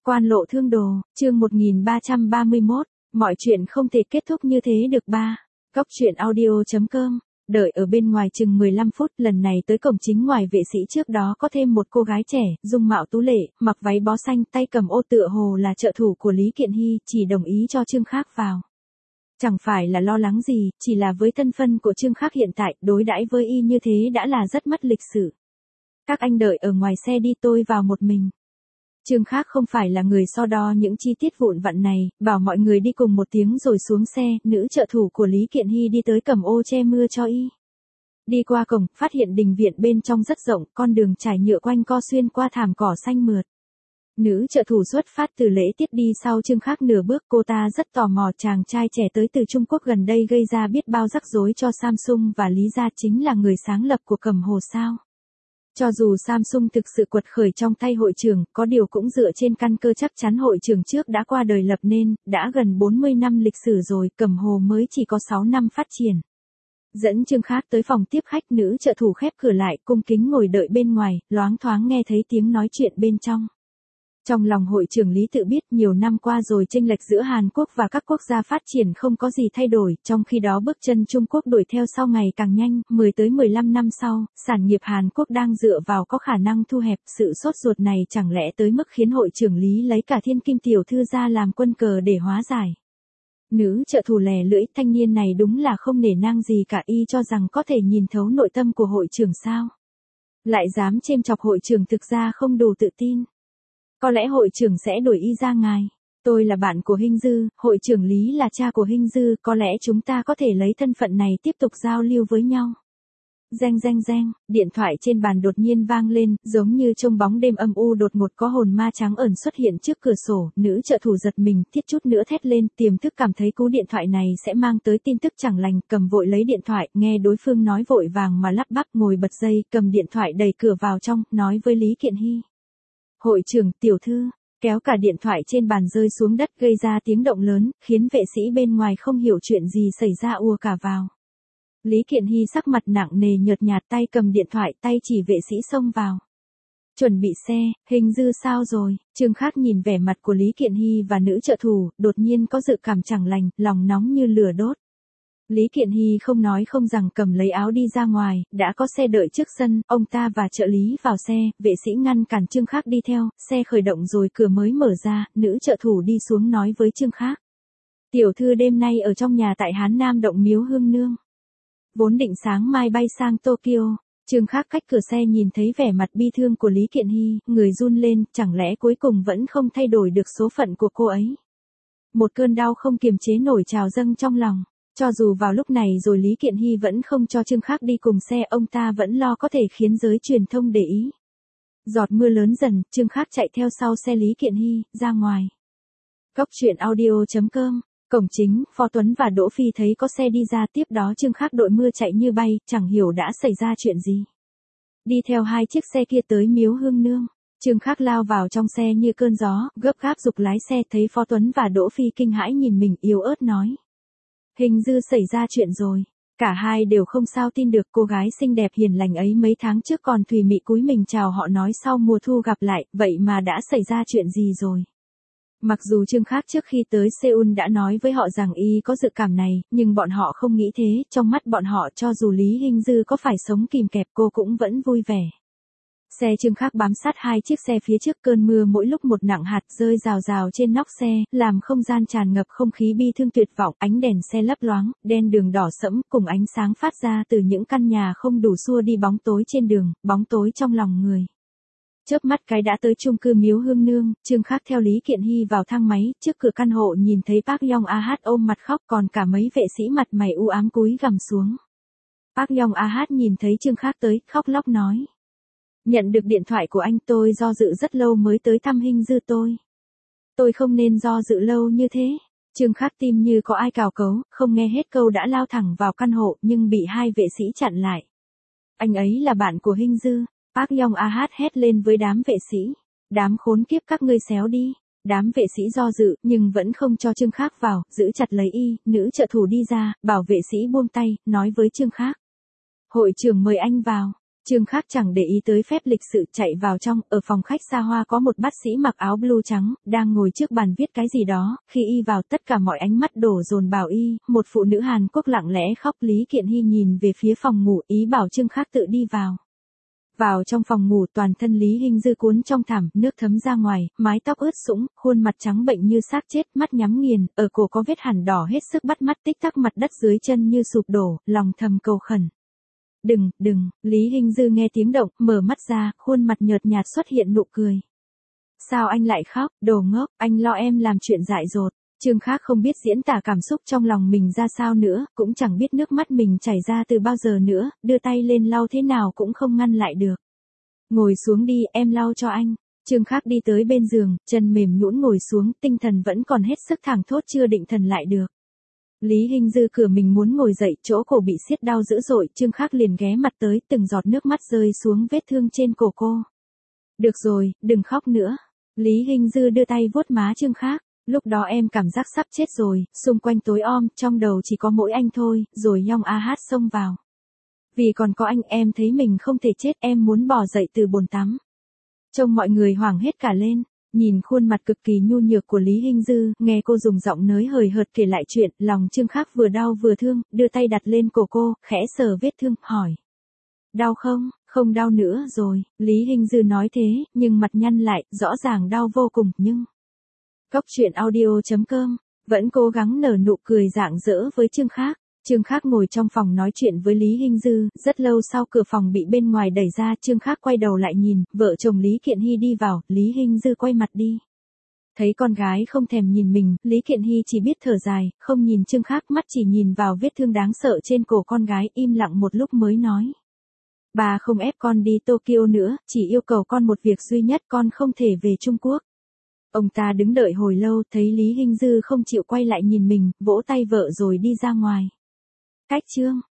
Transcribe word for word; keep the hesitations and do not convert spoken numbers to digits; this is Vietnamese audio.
Quan lộ thương đồ, chương một nghìn ba trăm ba mươi mốt, mọi chuyện không thể kết thúc như thế được ba. Góc truyện audio chấm com, đợi ở bên ngoài chừng mười lăm phút, lần này tới cổng chính ngoài vệ sĩ trước đó có thêm một cô gái trẻ, dung mạo tú lệ, mặc váy bó xanh, tay cầm ô tựa hồ là trợ thủ của Lý Kiện Hy, chỉ đồng ý cho Trương Khác vào. Chẳng phải là lo lắng gì, chỉ là với thân phân của Trương Khác hiện tại, đối đãi với y như thế đã là rất mất lịch sự. Các anh đợi ở ngoài xe đi, tôi vào một mình. Trương Khác không phải là người so đo những chi tiết vụn vặt này, bảo mọi người đi cùng một tiếng rồi xuống xe, nữ trợ thủ của Lý Kiện Hy đi tới cầm ô che mưa cho y. Đi qua cổng, phát hiện đình viện bên trong rất rộng, con đường trải nhựa quanh co xuyên qua thảm cỏ xanh mượt. Nữ trợ thủ xuất phát từ lễ tiết đi sau Trương Khác nửa bước, cô ta rất tò mò chàng trai trẻ tới từ Trung Quốc gần đây gây ra biết bao rắc rối cho Samsung và Lý gia chính là người sáng lập của Cầm Hồ sao. Cho dù Samsung thực sự quật khởi trong tay hội trưởng, có điều cũng dựa trên căn cơ chắc chắn hội trưởng trước đã qua đời lập nên, đã gần bốn mươi năm lịch sử rồi, Cầm Hồ mới chỉ có sáu năm phát triển. Dẫn Trương Khác tới phòng tiếp khách, nữ trợ thủ khép cửa lại, cung kính ngồi đợi bên ngoài, loáng thoáng nghe thấy tiếng nói chuyện bên trong. Trong lòng hội trưởng Lý tự biết nhiều năm qua rồi chênh lệch giữa Hàn Quốc và các quốc gia phát triển không có gì thay đổi, trong khi đó bước chân Trung Quốc đuổi theo sau ngày càng nhanh, mười tới mười lăm năm sau, sản nghiệp Hàn Quốc đang dựa vào có khả năng thu hẹp, sự sốt ruột này chẳng lẽ tới mức khiến hội trưởng Lý lấy cả thiên kim tiểu thư ra làm quân cờ để hóa giải. Nữ trợ thủ lè lưỡi, thanh niên này đúng là không nể nang gì cả, y cho rằng có thể nhìn thấu nội tâm của hội trưởng sao. Lại dám chêm chọc hội trưởng, thực ra không đủ tự tin. Có lẽ hội trưởng sẽ đuổi y ra ngài. Tôi là bạn của Hinh Dư, hội trưởng Lý là cha của Hinh Dư, có lẽ chúng ta có thể lấy thân phận này tiếp tục giao lưu với nhau. Reng reng reng, điện thoại trên bàn đột nhiên vang lên, giống như trong bóng đêm âm u đột ngột có hồn ma trắng ẩn xuất hiện trước cửa sổ, nữ trợ thủ giật mình, thiết chút nữa thét lên, tiềm thức cảm thấy cú điện thoại này sẽ mang tới tin tức chẳng lành, cầm vội lấy điện thoại, nghe đối phương nói vội vàng mà lắp bắp, ngồi bật dây, cầm điện thoại đẩy cửa vào trong, nói với Lý Kiện Hy. Hội trưởng, tiểu thư, kéo cả điện thoại trên bàn rơi xuống đất gây ra tiếng động lớn, khiến vệ sĩ bên ngoài không hiểu chuyện gì xảy ra ùa cả vào. Lý Kiện Hy sắc mặt nặng nề nhợt nhạt, tay cầm điện thoại, tay chỉ vệ sĩ xông vào. Chuẩn bị xe, Hình Dư sao rồi? Trương Khác nhìn vẻ mặt của Lý Kiện Hy và nữ trợ thủ, đột nhiên có dự cảm chẳng lành, lòng nóng như lửa đốt. Lý Kiện Hy không nói không rằng cầm lấy áo đi ra ngoài, đã có xe đợi trước sân, ông ta và trợ lý vào xe, vệ sĩ ngăn cản Trương Khác đi theo, xe khởi động rồi cửa mới mở ra, nữ trợ thủ đi xuống nói với Trương Khác. Tiểu thư đêm nay ở trong nhà tại Hán Nam Động Miếu Hương Nương. Vốn định sáng mai bay sang Tokyo, Trương Khác cách cửa xe nhìn thấy vẻ mặt bi thương của Lý Kiện Hy, người run lên, chẳng lẽ cuối cùng vẫn không thay đổi được số phận của cô ấy. Một cơn đau không kiềm chế nổi trào dâng trong lòng. Cho dù vào lúc này rồi Lý Kiện Hy vẫn không cho Trương Khác đi cùng xe, ông ta vẫn lo có thể khiến giới truyền thông để ý. Giọt mưa lớn dần, Trương Khác chạy theo sau xe Lý Kiện Hy, ra ngoài. Góc truyện audio chấm com, cổng chính, Phó Tuấn và Đỗ Phi thấy có xe đi ra, tiếp đó Trương Khác đội mưa chạy như bay, chẳng hiểu đã xảy ra chuyện gì. Đi theo hai chiếc xe kia tới Miếu Hương Nương, Trương Khác lao vào trong xe như cơn gió, gấp gáp giục lái xe, thấy Phó Tuấn và Đỗ Phi kinh hãi nhìn mình, yếu ớt nói. Hình Dư xảy ra chuyện rồi. Cả hai đều không sao tin được, cô gái xinh đẹp hiền lành ấy mấy tháng trước còn thùy mị cúi mình chào họ nói sau mùa thu gặp lại, vậy mà đã xảy ra chuyện gì rồi. Mặc dù Trương Khác trước khi tới Seoul đã nói với họ rằng y có dự cảm này, nhưng bọn họ không nghĩ thế, trong mắt bọn họ cho dù Lý Hinh Dư có phải sống kìm kẹp cô cũng vẫn vui vẻ. Xe Trương Khác bám sát hai chiếc xe phía trước, cơn mưa mỗi lúc một nặng hạt rơi rào rào trên nóc xe, làm không gian tràn ngập không khí bi thương tuyệt vọng, ánh đèn xe lấp loáng, đen đường đỏ sẫm cùng ánh sáng phát ra từ những căn nhà không đủ xua đi bóng tối trên đường, bóng tối trong lòng người. Chớp mắt cái đã tới chung cư Miếu Hương Nương, Trương Khác theo Lý Kiện Hy vào thang máy, trước cửa căn hộ nhìn thấy Park Yong Ah ôm mặt khóc, còn cả mấy vệ sĩ mặt mày u ám cúi gằm xuống. Park Yong Ah nhìn thấy Trương Khác tới, khóc lóc nói. Nhận được điện thoại của anh, tôi do dự rất lâu mới tới thăm Hinh Dư tôi. Tôi không nên do dự lâu như thế. Trương Khác tim như có ai cào cấu, không nghe hết câu đã lao thẳng vào căn hộ, nhưng bị hai vệ sĩ chặn lại. Anh ấy là bạn của Hinh Dư. Park Yong Ah hét lên với đám vệ sĩ. Đám khốn kiếp, các ngươi xéo đi. Đám vệ sĩ do dự, nhưng vẫn không cho Trương Khác vào, giữ chặt lấy y, nữ trợ thủ đi ra, bảo vệ sĩ buông tay, nói với Trương Khác. Hội trưởng mời anh vào. Trương Khắc chẳng để ý tới phép lịch sự chạy vào trong, ở phòng khách xa hoa có một bác sĩ mặc áo blue trắng, đang ngồi trước bàn viết cái gì đó, khi y vào tất cả mọi ánh mắt đổ dồn vào y, một phụ nữ Hàn Quốc lặng lẽ khóc. Lý Kiện Hy nhìn về phía phòng ngủ, ý bảo Trương Khắc tự đi vào. Vào trong phòng ngủ, toàn thân Lý Hinh Dư cuốn trong thảm, nước thấm ra ngoài, mái tóc ướt sũng, khuôn mặt trắng bệnh như xác chết, mắt nhắm nghiền, ở cổ có vết hằn đỏ hết sức bắt mắt, tích tắc mặt đất dưới chân như sụp đổ, lòng thầm cầu khẩn. Đừng, đừng, Lý Hinh Dư nghe tiếng động, mở mắt ra, khuôn mặt nhợt nhạt xuất hiện nụ cười. Sao anh lại khóc, đồ ngốc, anh lo em làm chuyện dại dột. Trương Khắc không biết diễn tả cảm xúc trong lòng mình ra sao nữa, cũng chẳng biết nước mắt mình chảy ra từ bao giờ nữa, đưa tay lên lau thế nào cũng không ngăn lại được. Ngồi xuống đi, em lau cho anh. Trương Khắc đi tới bên giường, chân mềm nhũn ngồi xuống, tinh thần vẫn còn hết sức thảng thốt chưa định thần lại được. Lý Hinh Dư cửa mình muốn ngồi dậy, chỗ cổ bị siết đau dữ dội, Trương Khắc liền ghé mặt tới, từng giọt nước mắt rơi xuống vết thương trên cổ cô. Được rồi, đừng khóc nữa. Lý Hinh Dư đưa tay vuốt má Trương Khắc. Lúc đó em cảm giác sắp chết rồi, xung quanh tối om, trong đầu chỉ có mỗi anh thôi, rồi Yong A Hát xông vào. Vì còn có anh, em thấy mình không thể chết, em muốn bò dậy từ bồn tắm. Trông mọi người hoảng hết cả lên, nhìn khuôn mặt cực kỳ nhu nhược của Lý Hinh Dư, nghe cô dùng giọng nới hời hợt kể lại chuyện, lòng Trương Khắc vừa đau vừa thương, đưa tay đặt lên cổ cô, khẽ sờ vết thương, hỏi. Đau không? Không đau nữa rồi, Lý Hinh Dư nói thế, nhưng mặt nhăn lại, rõ ràng đau vô cùng, nhưng... Cốc truyện audio chấm com, vẫn cố gắng nở nụ cười rạng rỡ với Trương Khắc. Trương Khắc ngồi trong phòng nói chuyện với Lý Hinh Dư, rất lâu sau cửa phòng bị bên ngoài đẩy ra, Trương Khắc quay đầu lại nhìn, vợ chồng Lý Kiện Hy đi vào, Lý Hinh Dư quay mặt đi. Thấy con gái không thèm nhìn mình, Lý Kiện Hy chỉ biết thở dài, không nhìn Trương Khắc, mắt chỉ nhìn vào vết thương đáng sợ trên cổ con gái, im lặng một lúc mới nói. Bà không ép con đi Tokyo nữa, chỉ yêu cầu con một việc duy nhất, con không thể về Trung Quốc. Ông ta đứng đợi hồi lâu, thấy Lý Hinh Dư không chịu quay lại nhìn mình, vỗ tay vợ rồi đi ra ngoài. Cách chương